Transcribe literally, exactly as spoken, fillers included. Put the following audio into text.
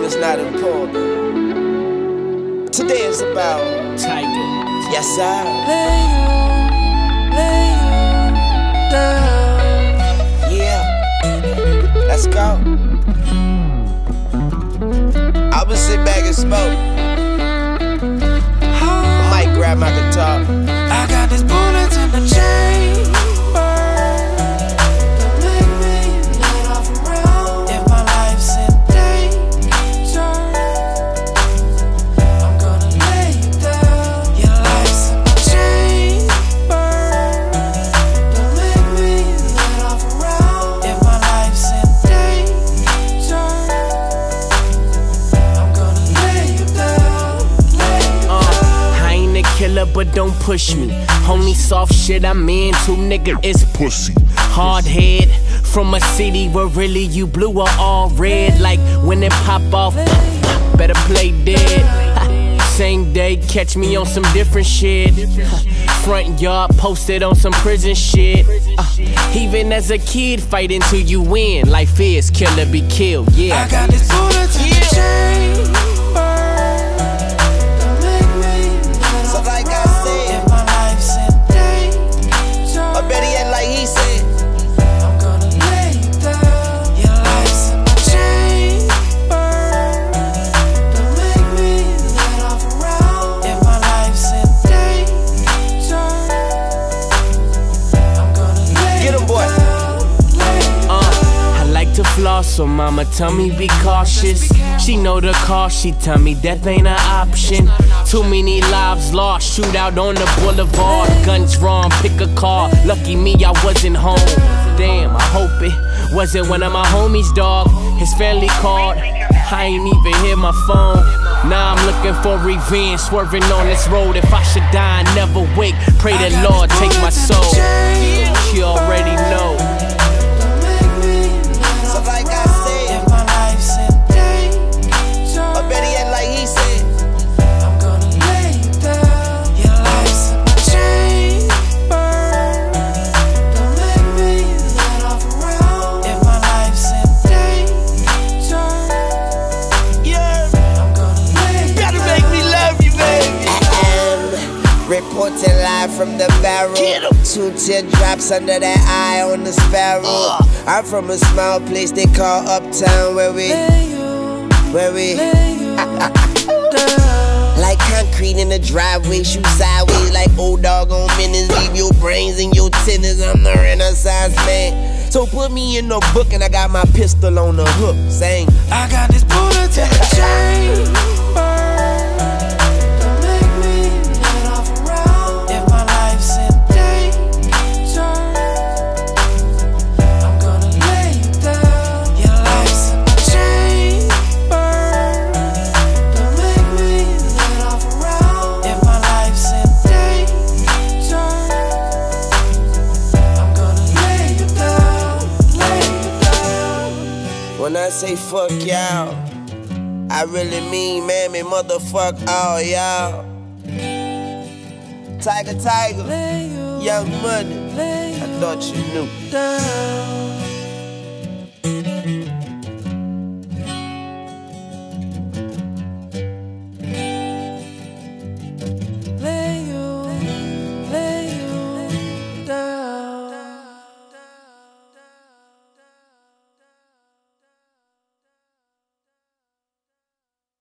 is not important. Today is about Tiger. Yes, sir. Lay you, lay you down. Yeah. Let's go. I would sit back and smoke. I might grab my guitar. I got this bullet in the chamber. Don't make me let off around. If my life's in danger, I'm gonna lay you down. Your life's in my chamber. Don't make me let off around. If my life's in danger, I'm gonna lay you down, lay you down. Uh, I ain't a killer, but don't push me. Only soft shit I'm into, nigga, is pussy. Hard head from a city where really you blue or all red. Like when it pop off, better play dead. Same day, catch me on some different shit. Front yard posted on some prison shit. Uh, even as a kid, fight until you win. Life is kill or be killed, yeah. I got this bullet in the chamber. Don't make me let So off like I around. said, If my life's in danger, or better yet, like he said, I'm gonna lay you down. Your life's in my chamber. Don't make me let off around. If my life's in danger, I'm gonna lay Get 'em, you boy. down, lay you Uh, I like to floss, so mama tell me be cautious. She know the cost, she tell me death ain't an option. Too many lives lost, shootout on the boulevard. Guns drawn, pick a car. Lucky me, I wasn't home. Damn, I hope it wasn't one of my homies, dog. His family called, I ain't even hear my phone. Now I'm looking for revenge, swerving on this road. If I should die, I never wake. Pray the Lord take my soul. You already know. Don't make me let so off like I around. said, If my life's in danger, or better yet, like he said, I'm gonna lay you down. Your life's in my chamber. Don't make me let off around. If my life's in danger, yeah. I'm gonna lay you Better down. make me love you, baby. Ahem. Reporting live from the barrel. Two teardrops under that eye on the sparrow. I'm from a small place they call Uptown, where we, Lay you, where we, lay you down. like concrete in the driveway, shoot sideways like old dog on minutes. Leave your brains in your tennis. I'm the Renaissance man. So put me in the book and I got my pistol on the hook, saying, I got this bullet in the chamber. Don't make me let off around. If my life's in danger, I'm gonna lay you down. Your life's in my chamber. Don't make me let off around. If my life's in danger, I'm gonna lay you down, lay you down. when I say fuck y'all, I really mean mammy, motherfuck all y'all. Tiger, Tiger, Lay you, Young Money, lay I you thought you knew. down.